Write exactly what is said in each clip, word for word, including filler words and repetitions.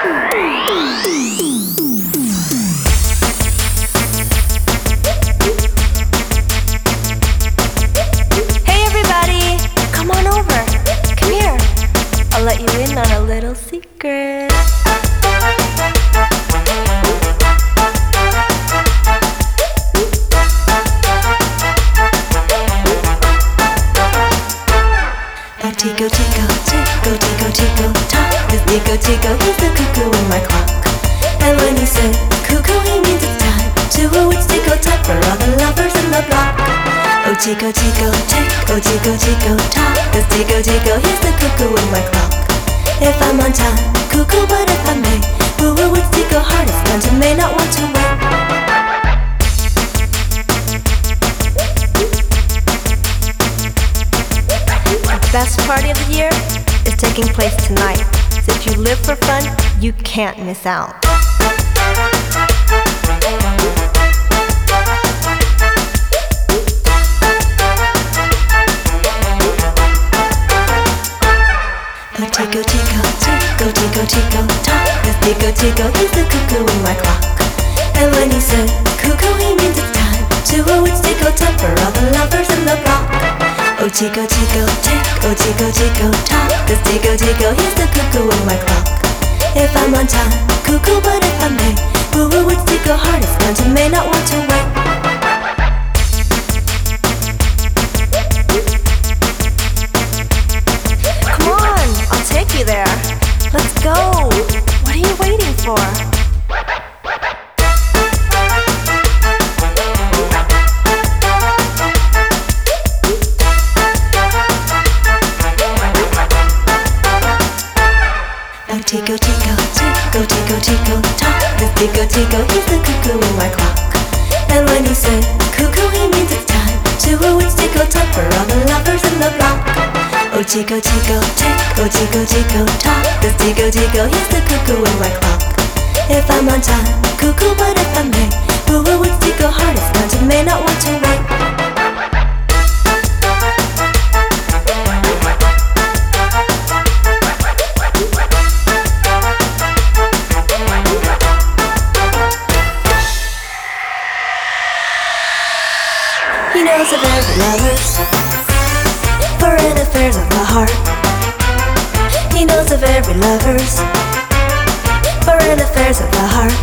Hey everybody, come on over. Come here. I'll let you in on a little secret. Oh, Tico, Tico, Tico, Tico, Tico, tock. This Tico, Tico, he's the cuckoo in my clock. And when he says cuckoo, he means it's time to a witch Tico tock for all the lovers in the block. Oh, Tico, Tico, tick, oh, Tico, Tico, tock. This Tico, Tico, he's the cuckoo in my clock. If I'm on time, cuckoo, but if I'm late, woo woo, witch Tico heart is blunt and may not want to wait. The best party of the year is taking place tonight. So if you live for fun, you can't miss out. Oh, Tico, Tico, Tico, Tico, Tico, tock. This Tico, Tico, he's the cuckoo in my clock. And when he says cuckoo, he means it's time to a witch Tico tock for all the lovers in the block. Oh, Tico, Tico, tick, oh, Tico, Tico, tock. This Tico, Tico, he's the cuckoo in my clock. If I'm on time, cuckoo, but if I'm late, woo woo, witch Tico heart is blunt and may not want to wait. Come on, I'll take you there. Let's go. What are you waiting for? Oh, Tico, Tico, Tico, Tico, Tico, tock. This Tico, Tico, he's the cuckoo in my clock. And when he says cuckoo, he means it's time to a witch Tico tock for all the lovers in the block. Oh, Tico, Tico, tick, oh, Tico, Tico, tock. This Tico, Tico, he's the cuckoo in my clock. If I'm on time, cuckoo, but if I'm late, woo woo, witch Tico heart is blunt and may not want to wait. He knows of every lovers, foreign affairs of the heart. He knows of every lovers, foreign affairs of the heart.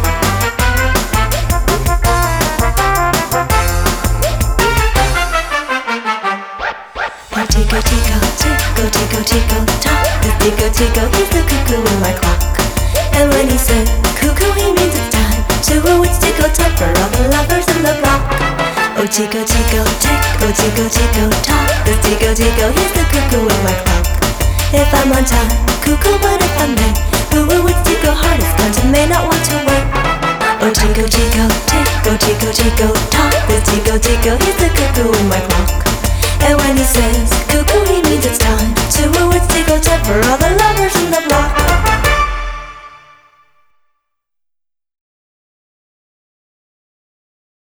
Oh, Tico, Tico, Tico, Tico, Tico, tock. This Tico, Tico, he's the cuckoo in my clock. And when he says cuckoo, he means it's time to a witch Tico tock for all the lovers in the block. Oh, Tico, Tico, tick, oh, Tico, Tico, tock. This Tico, Tico, he's the cuckoo in my clock. If I'm on time, cuckoo, but if I'm late, woo woo, witch Tico heart is blunt and may not want to wait. Oh, Tico, Tico, tick, oh, Tico, Tico, tock. This Tico, Tico, he's the cuckoo in my clock. And when he says cuckoo, he means it's time